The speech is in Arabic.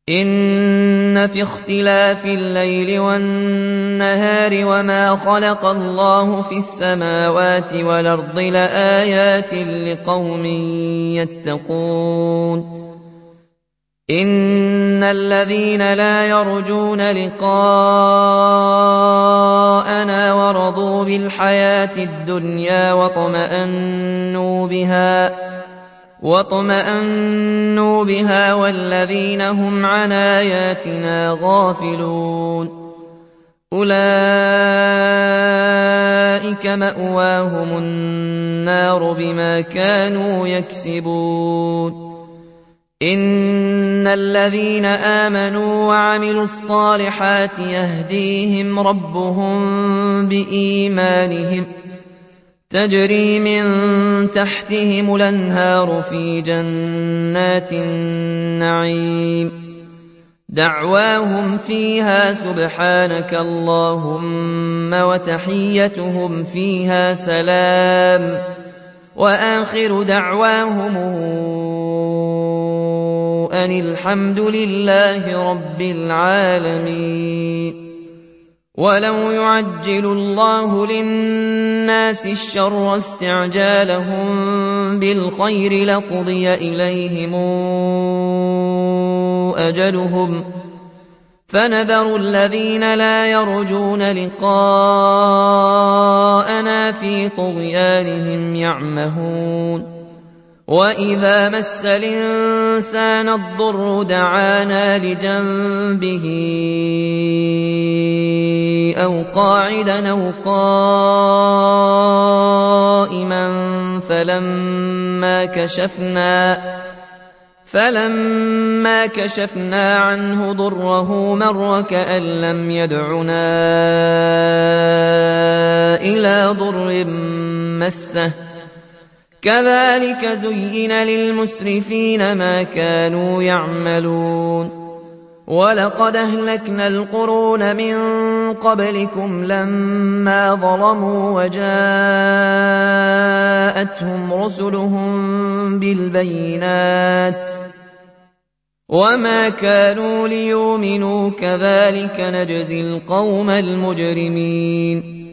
إن في اختلاف الليل والنهار وما خلق الله في السماوات والأرض لآيات لقوم يتقون إن الذين لا يرجون لقاءنا ورضوا بالحياة الدنيا واطمأنوا بها والذين هم عن آياتنا غافلون أولئك مأواهم النار بما كانوا يكسبون إن الذين آمنوا وعملوا الصالحات يهديهم ربهم بإيمانهم تجري من تحتهم الأنهار في جنات النعيم دعواهم فيها سبحانك اللهم وتحيتهم فيها سلام وآخر دعواهم أن الحمد لله رب العالمين ولو يعجل الله للناس الشر استعجالهم بالخير لقضي إليهم أجلهم فنذر الذين لا يرجون لقاءنا في طغيانهم يعمهون وإذا مس الإنسان الضر دعانا لجنبه أو قاعدا أو قائما فلما كشفنا عنه ضره مر كأن لم يدعنا إلى ضر مسه كذلك زين للمسرفين ما كانوا يعملون ولقد أهلكنا القرون من قبلكم لما ظلموا وجاءتهم رسلهم بالبينات وما كانوا ليؤمنوا كذلك نجزي القوم المجرمين